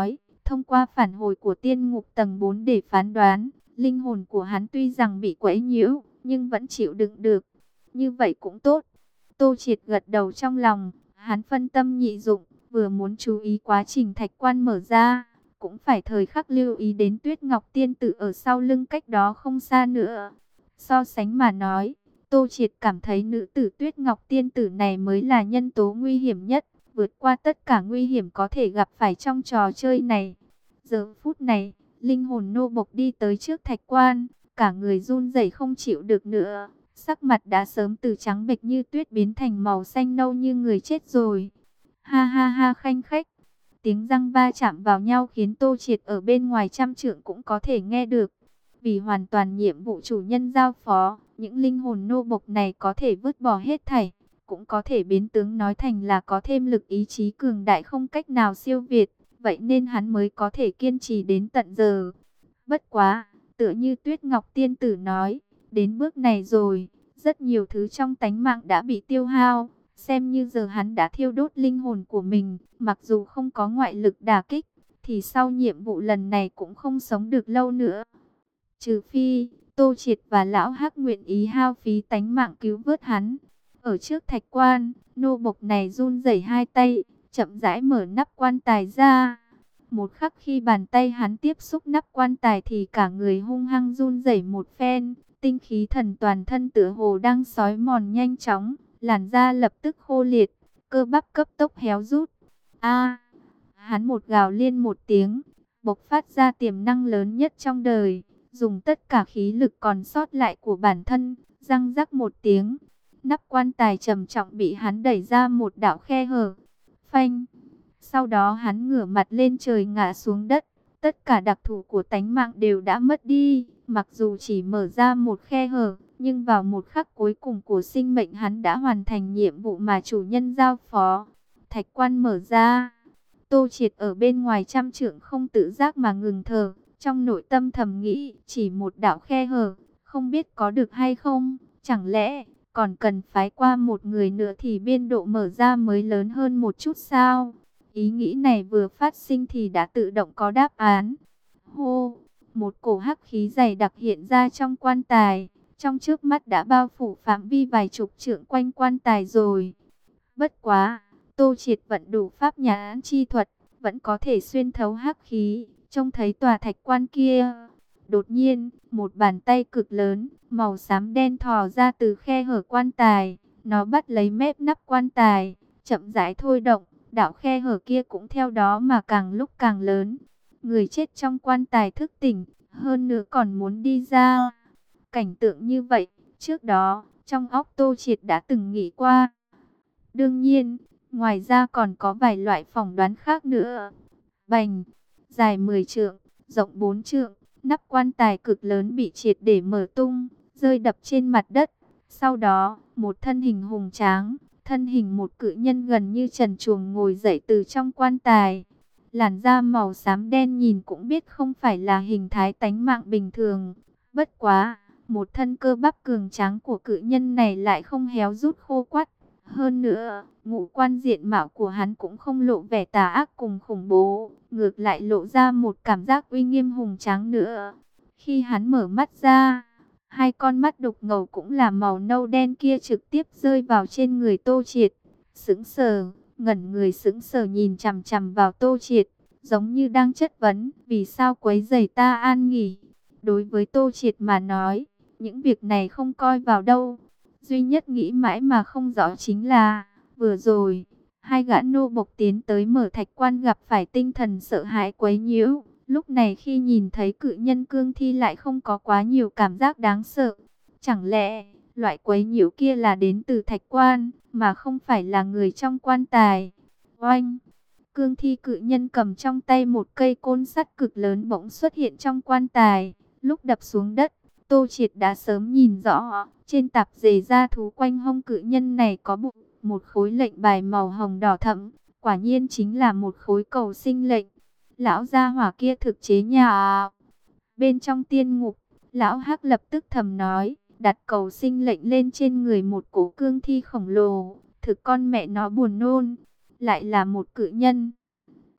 Thông qua phản hồi của tiên ngục tầng bốn để phán đoán, linh hồn của hắn tuy rằng bị quấy nhiễu, nhưng vẫn chịu đựng được. Như vậy cũng tốt. Tô Triệt gật đầu trong lòng, hắn phân tâm nhị dụng, vừa muốn chú ý quá trình thạch quan mở ra, cũng phải thời khắc lưu ý đến Tuyết Ngọc Tiên Tử ở sau lưng cách đó không xa nữa. So sánh mà nói, Tô Triệt cảm thấy nữ tử Tuyết Ngọc Tiên Tử này mới là nhân tố nguy hiểm nhất, vượt qua tất cả nguy hiểm có thể gặp phải trong trò chơi này. Giờ phút này, linh hồn nô bộc đi tới trước thạch quan, cả người run rẩy không chịu được nữa. Sắc mặt đã sớm từ trắng bệch như tuyết biến thành màu xanh nâu như người chết rồi. Ha ha ha khanh khách. Tiếng răng va chạm vào nhau khiến Tô Triệt ở bên ngoài trăm trượng cũng có thể nghe được. Vì hoàn toàn nhiệm vụ chủ nhân giao phó, những linh hồn nô bộc này có thể vứt bỏ hết thảy, cũng có thể biến tướng nói thành là có thêm lực ý chí cường đại không cách nào siêu việt. Vậy nên hắn mới có thể kiên trì đến tận giờ. Bất quá, tựa như Tuyết Ngọc Tiên Tử nói, đến bước này rồi, rất nhiều thứ trong tánh mạng đã bị tiêu hao. Xem như giờ hắn đã thiêu đốt linh hồn của mình, mặc dù không có ngoại lực đả kích, thì sau nhiệm vụ lần này cũng không sống được lâu nữa. Trừ phi, Tô Triệt và Lão Hắc nguyện ý hao phí tánh mạng cứu vớt hắn. Ở trước thạch quan, nô bộc này run rẩy hai tay, chậm rãi mở nắp quan tài ra. Một khắc khi bàn tay hắn tiếp xúc nắp quan tài thì cả người hung hăng run rẩy một phen, tinh khí thần toàn thân tựa hồ đang xói mòn nhanh chóng, làn da lập tức khô liệt, cơ bắp cấp tốc héo rút. A! Hắn một gào liên một tiếng, bộc phát ra tiềm năng lớn nhất trong đời, dùng tất cả khí lực còn sót lại của bản thân, răng rắc một tiếng, nắp quan tài trầm trọng bị hắn đẩy ra một đạo khe hở. Phanh! Sau đó hắn ngửa mặt lên trời ngã xuống đất. Tất cả đặc thù của tánh mạng đều đã mất đi. Mặc dù chỉ mở ra một khe hở, nhưng vào một khắc cuối cùng của sinh mệnh hắn đã hoàn thành nhiệm vụ mà chủ nhân giao phó. Thạch quan mở ra. Tô Triệt ở bên ngoài trăm trượng không tự giác mà ngừng thở. Trong nội tâm thầm nghĩ, chỉ một đạo khe hở, không biết có được hay không. Chẳng lẽ còn cần phái qua một người nữa thì biên độ mở ra mới lớn hơn một chút sao? Ý nghĩ này vừa phát sinh thì đã tự động có đáp án. Hô, một cổ hắc khí dày đặc hiện ra trong quan tài, trong trước mắt đã bao phủ phạm vi vài chục trượng quanh quan tài rồi. Bất quá, Tô Triệt vận đủ pháp nhãn chi thuật, vẫn có thể xuyên thấu hắc khí, trông thấy tòa thạch quan kia. Đột nhiên, một bàn tay cực lớn, màu xám đen thò ra từ khe hở quan tài, nó bắt lấy mép nắp quan tài, chậm rãi thôi động. Đạo khe hở kia cũng theo đó mà càng lúc càng lớn. Người chết trong quan tài thức tỉnh, hơn nữa còn muốn đi ra. Cảnh tượng như vậy, trước đó, trong óc Tô Triệt đã từng nghĩ qua. Đương nhiên, ngoài ra còn có vài loại phỏng đoán khác nữa. Bành, dài mười trượng, rộng bốn trượng, nắp quan tài cực lớn bị triệt để mở tung, rơi đập trên mặt đất. Sau đó, một thân hình hùng tráng, thân hình một cự nhân gần như trần truồng ngồi dậy từ trong quan tài. Làn da màu xám đen nhìn cũng biết không phải là hình thái tánh mạng bình thường. Bất quá, một thân cơ bắp cường tráng của cự nhân này lại không héo rút khô quắt. Hơn nữa, ngũ quan diện mạo của hắn cũng không lộ vẻ tà ác cùng khủng bố, ngược lại lộ ra một cảm giác uy nghiêm hùng tráng nữa. Khi hắn mở mắt ra, hai con mắt đục ngầu cũng là màu nâu đen kia trực tiếp rơi vào trên người Tô Triệt. Sững sờ, ngẩn người sững sờ nhìn chằm chằm vào Tô Triệt, giống như đang chất vấn, vì sao quấy rầy ta an nghỉ. Đối với Tô Triệt mà nói, những việc này không coi vào đâu. Duy nhất nghĩ mãi mà không rõ chính là, vừa rồi, hai gã nô bộc tiến tới mở thạch quan gặp phải tinh thần sợ hãi quấy nhiễu. Lúc này khi nhìn thấy cự nhân cương thi lại không có quá nhiều cảm giác đáng sợ. Chẳng lẽ, loại quấy nhiễu kia là đến từ thạch quan, mà không phải là người trong quan tài. Oanh! Cương thi cự nhân cầm trong tay một cây côn sắt cực lớn bỗng xuất hiện trong quan tài. Lúc đập xuống đất, Tô Triệt đã sớm nhìn rõ, trên tạp dề da thú quanh hông cự nhân này có bụng, một khối lệnh bài màu hồng đỏ thẫm, quả nhiên chính là một khối cầu sinh lệnh. Lão gia hỏa kia thực chế nhà à? Bên trong tiên ngục, lão Hắc lập tức thầm nói, đặt cầu sinh lệnh lên trên người một cổ cương thi khổng lồ, thực con mẹ nó buồn nôn, lại là một cự nhân.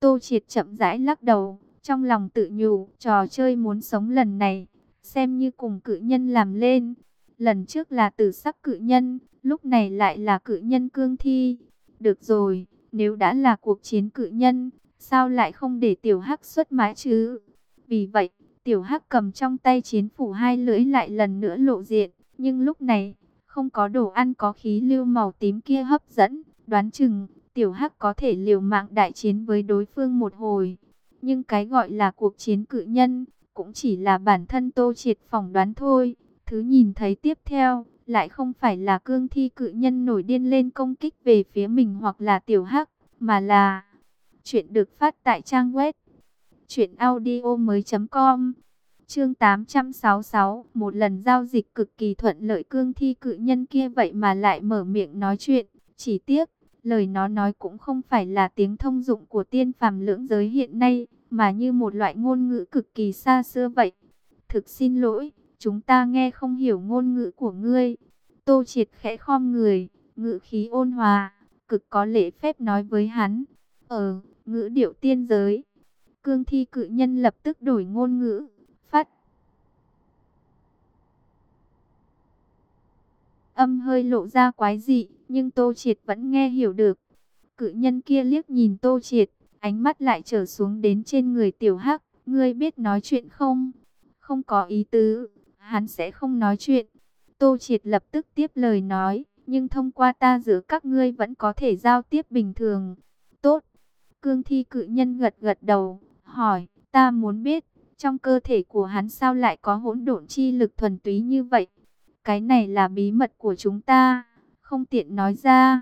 Tô Triệt chậm rãi lắc đầu, trong lòng tự nhủ, trò chơi muốn sống lần này, xem như cùng cự nhân làm lên. Lần trước là tử sắc cự nhân, lúc này lại là cự nhân cương thi. Được rồi, nếu đã là cuộc chiến cự nhân, sao lại không để Tiểu Hắc xuất mã chứ? Vì vậy, Tiểu Hắc cầm trong tay chiến phủ hai lưỡi lại lần nữa lộ diện. Nhưng lúc này, không có đồ ăn có khí lưu màu tím kia hấp dẫn. Đoán chừng, Tiểu Hắc có thể liều mạng đại chiến với đối phương một hồi. Nhưng cái gọi là cuộc chiến cự nhân, cũng chỉ là bản thân Tô Triệt phỏng đoán thôi. Thứ nhìn thấy tiếp theo, lại không phải là cương thi cự nhân nổi điên lên công kích về phía mình hoặc là Tiểu Hắc, mà là... Chuyện được phát tại trang web truyện audio mới chấm com. Chương tám trăm sáu mươi sáu, một lần giao dịch cực kỳ thuận lợi, cương thi cự nhân kia vậy mà lại mở miệng nói chuyện, chỉ tiếc, lời nó nói cũng không phải là tiếng thông dụng của tiên phàm lưỡng giới hiện nay, mà như một loại ngôn ngữ cực kỳ xa xưa vậy. Thực xin lỗi, chúng ta nghe không hiểu ngôn ngữ của ngươi. Tô Triệt khẽ khom người, ngữ khí ôn hòa, cực có lễ phép nói với hắn. Ở ngữ điệu tiên giới, cương thi cự nhân lập tức đổi ngôn ngữ, phát âm hơi lộ ra quái dị, nhưng Tô Triệt vẫn nghe hiểu được. Cự nhân kia liếc nhìn Tô Triệt, ánh mắt lại trở xuống đến trên người Tiểu Hắc. Ngươi biết nói chuyện không? Không có ý tứ, hắn sẽ không nói chuyện. Tô Triệt lập tức tiếp lời nói, nhưng thông qua ta giữa các ngươi vẫn có thể giao tiếp bình thường. Tốt. Cương thi cự nhân gật gật đầu, hỏi, ta muốn biết, trong cơ thể của hắn sao lại có hỗn độn chi lực thuần túy như vậy? Cái này là bí mật của chúng ta, không tiện nói ra.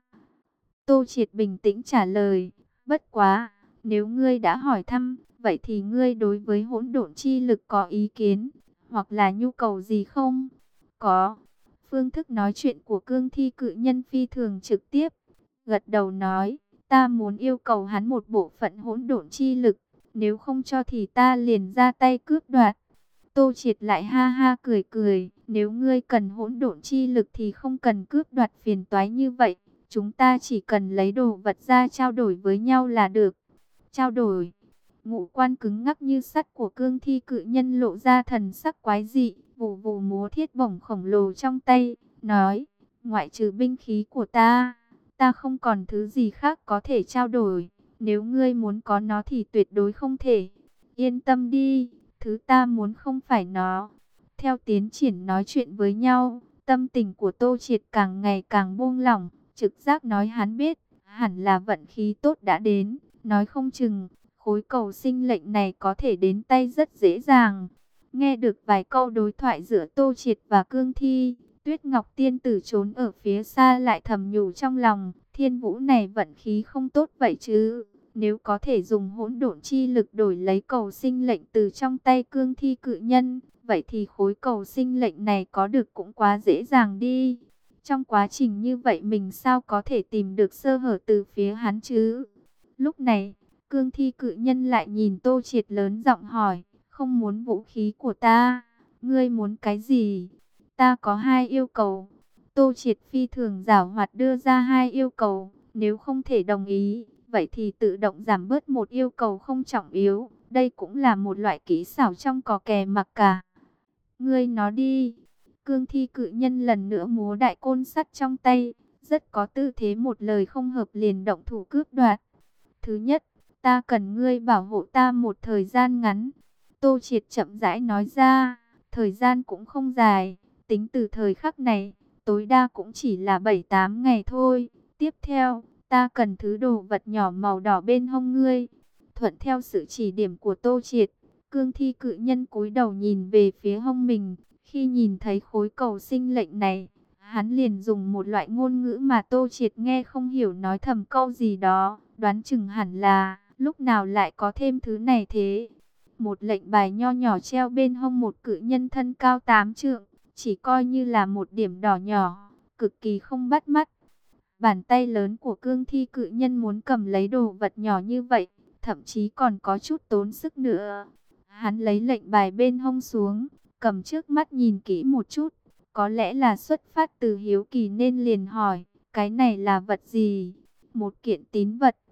Tô Triệt bình tĩnh trả lời, bất quá, nếu ngươi đã hỏi thăm, vậy thì ngươi đối với hỗn độn chi lực có ý kiến, hoặc là nhu cầu gì không? Có. Phương thức nói chuyện của cương thi cự nhân phi thường trực tiếp, gật đầu nói, ta muốn yêu cầu hắn một bộ phận hỗn độn chi lực, nếu không cho thì ta liền ra tay cướp đoạt. Tô Triệt lại ha ha cười cười, nếu ngươi cần hỗn độn chi lực thì không cần cướp đoạt phiền toái như vậy, chúng ta chỉ cần lấy đồ vật ra trao đổi với nhau là được. Trao đổi? Ngũ quan cứng ngắc như sắt của cương thi cự nhân lộ ra thần sắc quái dị, vù vù múa thiết bổng khổng lồ trong tay, nói, ngoại trừ binh khí của ta, ta không còn thứ gì khác có thể trao đổi, nếu ngươi muốn có nó thì tuyệt đối không thể. Yên tâm đi, thứ ta muốn không phải nó. Theo tiến triển nói chuyện với nhau, tâm tình của Tô Triệt càng ngày càng buông lỏng, trực giác nói hắn biết, hẳn là vận khí tốt đã đến, nói không chừng, khối cầu sinh lệnh này có thể đến tay rất dễ dàng. Nghe được vài câu đối thoại giữa Tô Triệt và Cương Thi, Tuyết Ngọc Tiên Tử trốn ở phía xa lại thầm nhủ trong lòng, Thiên Vũ này vận khí không tốt vậy chứ. Nếu có thể dùng hỗn độn chi lực đổi lấy cầu sinh lệnh từ trong tay cương thi cự nhân, vậy thì khối cầu sinh lệnh này có được cũng quá dễ dàng đi. Trong quá trình như vậy mình sao có thể tìm được sơ hở từ phía hắn chứ? Lúc này, cương thi cự nhân lại nhìn Tô Triệt lớn giọng hỏi, không muốn vũ khí của ta, ngươi muốn cái gì? Ta có hai yêu cầu. Tô Triệt phi thường giảo hoạt đưa ra hai yêu cầu, nếu không thể đồng ý, vậy thì tự động giảm bớt một yêu cầu không trọng yếu. Đây cũng là một loại kỹ xảo trong cò kè mặc cả. Ngươi nói đi. Cương thi cự nhân lần nữa múa đại côn sắt trong tay, rất có tư thế một lời không hợp liền động thủ cướp đoạt. Thứ nhất, ta cần ngươi bảo hộ ta một thời gian ngắn. Tô Triệt chậm rãi nói ra, thời gian cũng không dài, tính từ thời khắc này, tối đa cũng chỉ là bảy tám ngày thôi. Tiếp theo, ta cần thứ đồ vật nhỏ màu đỏ bên hông ngươi. Thuận theo sự chỉ điểm của Tô Triệt, cương thi cự nhân cúi đầu nhìn về phía hông mình. Khi nhìn thấy khối cầu sinh lệnh này, hắn liền dùng một loại ngôn ngữ mà Tô Triệt nghe không hiểu nói thầm câu gì đó. Đoán chừng hẳn là, lúc nào lại có thêm thứ này thế? Một lệnh bài nho nhỏ treo bên hông một cự nhân thân cao tám trượng, chỉ coi như là một điểm đỏ nhỏ, cực kỳ không bắt mắt. Bàn tay lớn của cương thi cự nhân muốn cầm lấy đồ vật nhỏ như vậy, thậm chí còn có chút tốn sức nữa. Hắn lấy lệnh bài bên hông xuống, cầm trước mắt nhìn kỹ một chút, có lẽ là xuất phát từ hiếu kỳ nên liền hỏi, cái này là vật gì? Một kiện tín vật.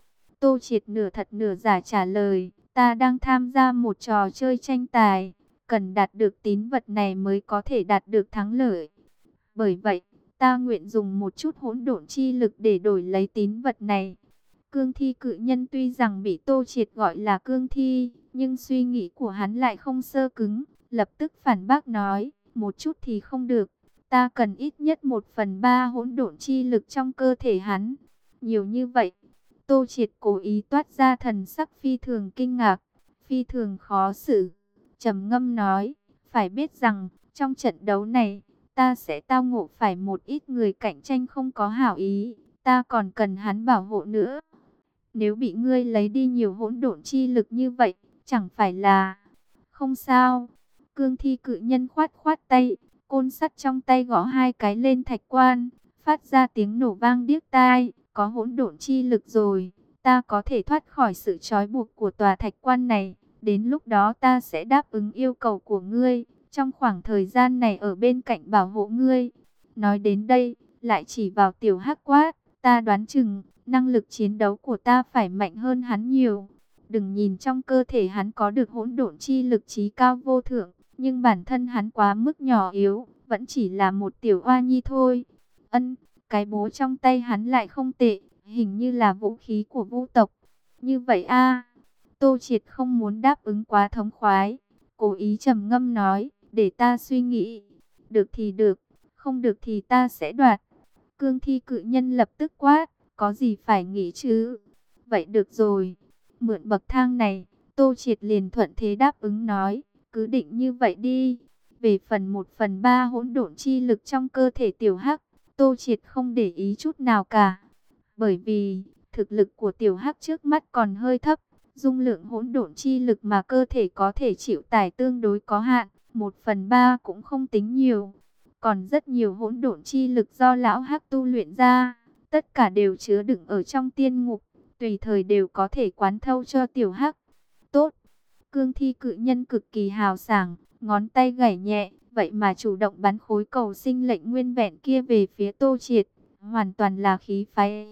Tô Triệt nửa thật nửa giả trả lời, ta đang tham gia một trò chơi tranh tài, cần đạt được tín vật này mới có thể đạt được thắng lợi. Bởi vậy, ta nguyện dùng một chút hỗn độn chi lực để đổi lấy tín vật này. Cương thi cự nhân tuy rằng bị Tô Triệt gọi là cương thi, nhưng suy nghĩ của hắn lại không sơ cứng, lập tức phản bác nói, một chút thì không được, ta cần ít nhất một phần ba hỗn độn chi lực trong cơ thể hắn. Nhiều như vậy, Tô Triệt cố ý toát ra thần sắc phi thường kinh ngạc, phi thường khó xử, trầm ngâm nói, phải biết rằng, trong trận đấu này, ta sẽ tao ngộ phải một ít người cạnh tranh không có hảo ý, ta còn cần hắn bảo hộ nữa. Nếu bị ngươi lấy đi nhiều hỗn độn chi lực như vậy, chẳng phải là... Không sao. Cương thi cự nhân khoát khoát tay, côn sắt trong tay gõ hai cái lên thạch quan, phát ra tiếng nổ vang điếc tai. Có hỗn độn chi lực rồi, ta có thể thoát khỏi sự trói buộc của tòa thạch quan này. Đến lúc đó ta sẽ đáp ứng yêu cầu của ngươi, trong khoảng thời gian này ở bên cạnh bảo hộ ngươi. Nói đến đây, lại chỉ vào tiểu hắc quát, ta đoán chừng, năng lực chiến đấu của ta phải mạnh hơn hắn nhiều. Đừng nhìn trong cơ thể hắn có được hỗn độn chi lực trí cao vô thượng, nhưng bản thân hắn quá mức nhỏ yếu, vẫn chỉ là một tiểu oa nhi thôi. Ân, cái bố trong tay hắn lại không tệ, hình như là vũ khí của vu tộc. Như vậy a, Tô Triệt không muốn đáp ứng quá thống khoái, cố ý trầm ngâm nói, để ta suy nghĩ. Được thì được, không được thì ta sẽ đoạt. Cương thi cự nhân lập tức quát, có gì phải nghĩ chứ? Vậy được rồi, mượn bậc thang này, Tô Triệt liền thuận thế đáp ứng nói, cứ định như vậy đi. Về phần một phần ba hỗn độn chi lực trong cơ thể tiểu hắc, Tô Triệt không để ý chút nào cả. Bởi vì, thực lực của tiểu hắc trước mắt còn hơi thấp, dung lượng hỗn độn chi lực mà cơ thể có thể chịu tải tương đối có hạn, một phần ba cũng không tính nhiều. Còn rất nhiều hỗn độn chi lực do lão hắc tu luyện ra, tất cả đều chứa đựng ở trong tiên ngục, tùy thời đều có thể quán thâu cho tiểu hắc. Tốt, cương thi cự nhân cực kỳ hào sảng, ngón tay gảy nhẹ, vậy mà chủ động bắn khối cầu sinh lệnh nguyên vẹn kia về phía Tô Triệt, hoàn toàn là khí phái.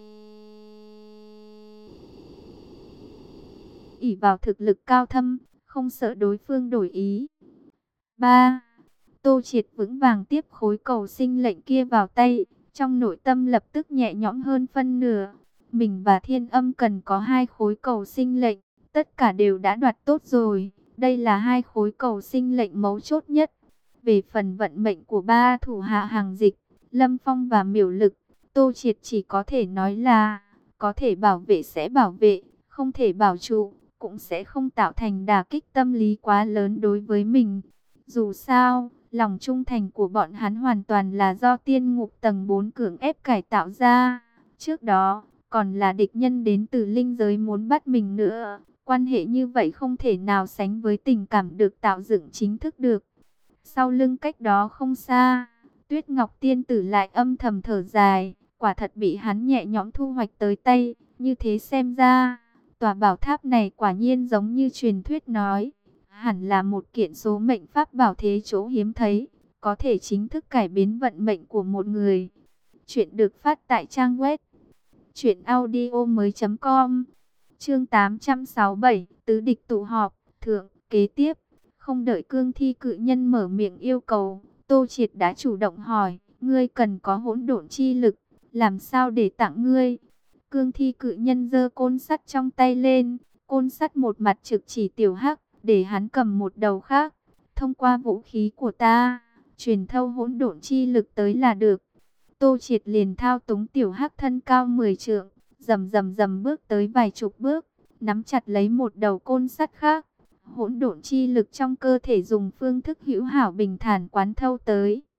Ỷ vào thực lực cao thâm, không sợ đối phương đổi ý. ba. Tô Triệt vững vàng tiếp khối cầu sinh lệnh kia vào tay, trong nội tâm lập tức nhẹ nhõm hơn phân nửa. Mình và Thiên Âm cần có hai khối cầu sinh lệnh, tất cả đều đã đoạt tốt rồi. Đây là hai khối cầu sinh lệnh mấu chốt nhất. Về phần vận mệnh của ba thủ hạ hàng dịch, Lâm Phong và Miểu Lực, Tô Triệt chỉ có thể nói là, có thể bảo vệ sẽ bảo vệ, không thể bảo trụ, cũng sẽ không tạo thành đả kích tâm lý quá lớn đối với mình. Dù sao, lòng trung thành của bọn hắn hoàn toàn là do tiên ngục tầng bốn cưỡng ép cải tạo ra. Trước đó, còn là địch nhân đến từ linh giới muốn bắt mình nữa. Quan hệ như vậy không thể nào sánh với tình cảm được tạo dựng chính thức được. Sau lưng cách đó không xa, Tuyết Ngọc Tiên Tử lại âm thầm thở dài. Quả thật bị hắn nhẹ nhõm thu hoạch tới tay. Như thế xem ra, tòa bảo tháp này quả nhiên giống như truyền thuyết nói. Hẳn là một kiện số mệnh pháp bảo thế chỗ hiếm thấy, có thể chính thức cải biến vận mệnh của một người. Chuyện được phát tại trang web truyện audio mới chấm com. Chương tám trăm sáu mươi bảy, tứ địch tụ họp, thượng, kế tiếp. Không đợi cương thi cự nhân mở miệng yêu cầu, Tô Triệt đã chủ động hỏi, ngươi cần có hỗn độn chi lực, làm sao để tặng ngươi? Cương thi cự nhân giơ côn sắt trong tay lên, côn sắt một mặt trực chỉ tiểu hắc, để hắn cầm một đầu khác. Thông qua vũ khí của ta, truyền thâu hỗn độn chi lực tới là được. Tô Triệt liền thao túng tiểu hắc thân cao mười trượng, rầm rầm rầm bước tới vài chục bước, nắm chặt lấy một đầu côn sắt khác. Hỗn độn chi lực trong cơ thể dùng phương thức hữu hảo bình thản quán thâu tới.